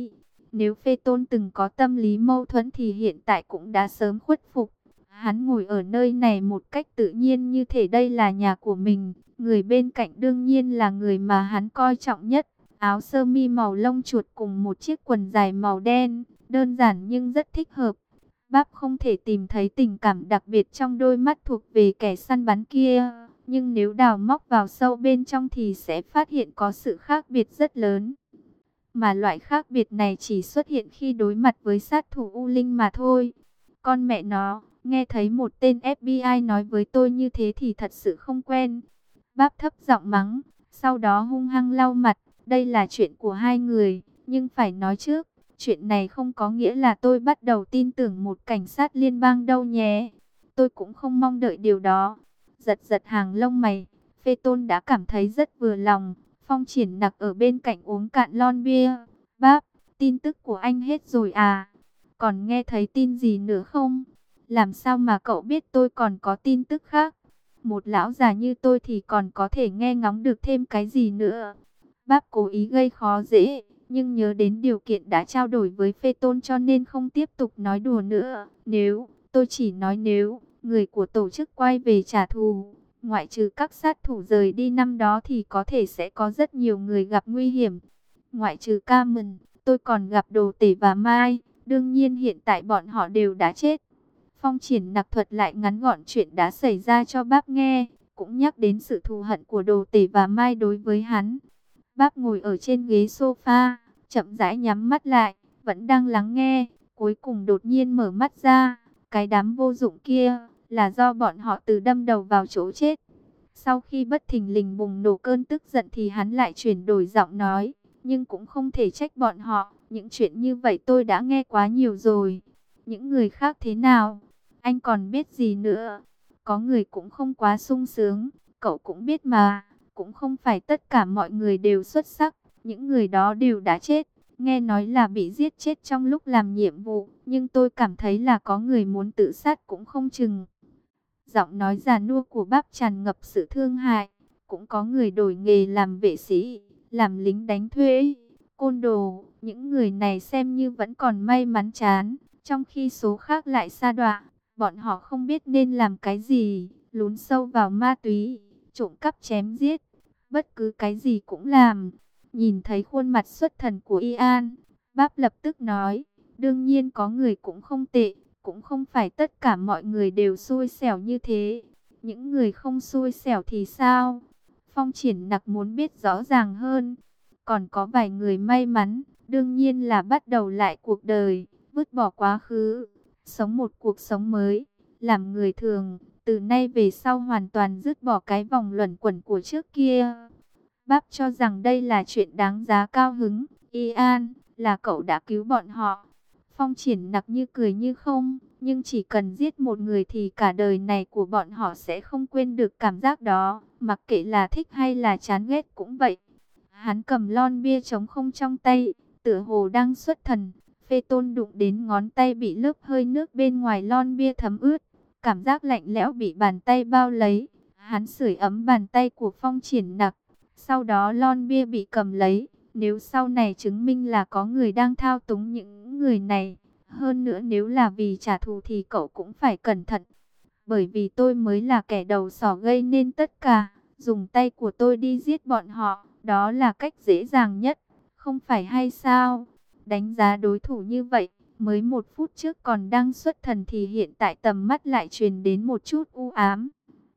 Nếu Phê Tôn từng có tâm lý mâu thuẫn thì hiện tại cũng đã sớm khuất phục. Hắn ngồi ở nơi này một cách tự nhiên như thể đây là nhà của mình. Người bên cạnh đương nhiên là người mà hắn coi trọng nhất. Áo sơ mi màu lông chuột cùng một chiếc quần dài màu đen, đơn giản nhưng rất thích hợp. Bác không thể tìm thấy tình cảm đặc biệt trong đôi mắt thuộc về kẻ săn bắn kia. Nhưng nếu đào móc vào sâu bên trong thì sẽ phát hiện có sự khác biệt rất lớn. Mà loại khác biệt này chỉ xuất hiện khi đối mặt với sát thủ U Linh mà thôi. Con mẹ nó, nghe thấy một tên FBI nói với tôi như thế thì thật sự không quen. Bác thấp giọng mắng, sau đó hung hăng lau mặt. Đây là chuyện của hai người, nhưng phải nói trước, chuyện này không có nghĩa là tôi bắt đầu tin tưởng một cảnh sát liên bang đâu nhé. Tôi cũng không mong đợi điều đó. Giật giật hàng lông mày, Phê Tôn đã cảm thấy rất vừa lòng. Phong Triển Nặc ở bên cạnh uống cạn lon bia. Bác, tin tức của anh hết rồi à? Còn nghe thấy tin gì nữa không? Làm sao mà cậu biết tôi còn có tin tức khác? Một lão già như tôi thì còn có thể nghe ngóng được thêm cái gì nữa? Bác cố ý gây khó dễ, nhưng nhớ đến điều kiện đã trao đổi với Phê Tôn cho nên không tiếp tục nói đùa nữa. Nếu, tôi chỉ nói nếu, người của tổ chức quay về trả thù, ngoại trừ các sát thủ rời đi năm đó thì có thể sẽ có rất nhiều người gặp nguy hiểm. Ngoại trừ Carmen, tôi còn gặp Đồ Tể và Mai, đương nhiên hiện tại bọn họ đều đã chết. Phong Triển Nặc thuật lại ngắn gọn chuyện đã xảy ra cho bác nghe, cũng nhắc đến sự thù hận của Đồ Tể và Mai đối với hắn. Bác ngồi ở trên ghế sofa, chậm rãi nhắm mắt lại, vẫn đang lắng nghe, cuối cùng đột nhiên mở mắt ra. Cái đám vô dụng kia, là do bọn họ tự đâm đầu vào chỗ chết. Sau khi bất thình lình bùng nổ cơn tức giận thì hắn lại chuyển đổi giọng nói, nhưng cũng không thể trách bọn họ, những chuyện như vậy tôi đã nghe quá nhiều rồi. Những người khác thế nào? Anh còn biết gì nữa? Có người cũng không quá sung sướng, cậu cũng biết mà. Cũng không phải tất cả mọi người đều xuất sắc, những người đó đều đã chết. Nghe nói là bị giết chết trong lúc làm nhiệm vụ, nhưng tôi cảm thấy là có người muốn tự sát cũng không chừng. Giọng nói già nua của bác tràn ngập sự thương hại. Cũng có người đổi nghề làm vệ sĩ, làm lính đánh thuê, côn đồ. Những người này xem như vẫn còn may mắn chán, trong khi số khác lại sa đọa. Bọn họ không biết nên làm cái gì, lún sâu vào ma túy, trộm cắp chém giết, bất cứ cái gì cũng làm. Nhìn thấy khuôn mặt xuất thần của Ian, bác lập tức nói, đương nhiên có người cũng không tệ, cũng không phải tất cả mọi người đều xui xẻo như thế. Những người không xui xẻo thì sao? Phong Triển Nặc muốn biết rõ ràng hơn. Còn có vài người may mắn, đương nhiên là bắt đầu lại cuộc đời, vứt bỏ quá khứ, sống một cuộc sống mới, làm người thường, từ nay về sau hoàn toàn dứt bỏ cái vòng luẩn quẩn của trước kia. Bác cho rằng đây là chuyện đáng giá cao hứng. Ian, là cậu đã cứu bọn họ. Phong Triển Nặc như cười như không, nhưng chỉ cần giết một người thì cả đời này của bọn họ sẽ không quên được cảm giác đó, mặc kệ là thích hay là chán ghét cũng vậy. Hắn cầm lon bia trống không trong tay, tựa hồ đang xuất thần. Phê Tôn đụng đến ngón tay bị lớp hơi nước bên ngoài lon bia thấm ướt, cảm giác lạnh lẽo bị bàn tay bao lấy. Hắn sưởi ấm bàn tay của Phong Triển Nặc, sau đó lon bia bị cầm lấy. Nếu sau này chứng minh là có người đang thao túng những người này, hơn nữa nếu là vì trả thù thì cậu cũng phải cẩn thận. Bởi vì tôi mới là kẻ đầu sỏ gây nên tất cả, dùng tay của tôi đi giết bọn họ, đó là cách dễ dàng nhất, không phải hay sao? Đánh giá đối thủ như vậy, mới 1 phút trước còn đang xuất thần thì hiện tại tầm mắt lại truyền đến một chút u ám.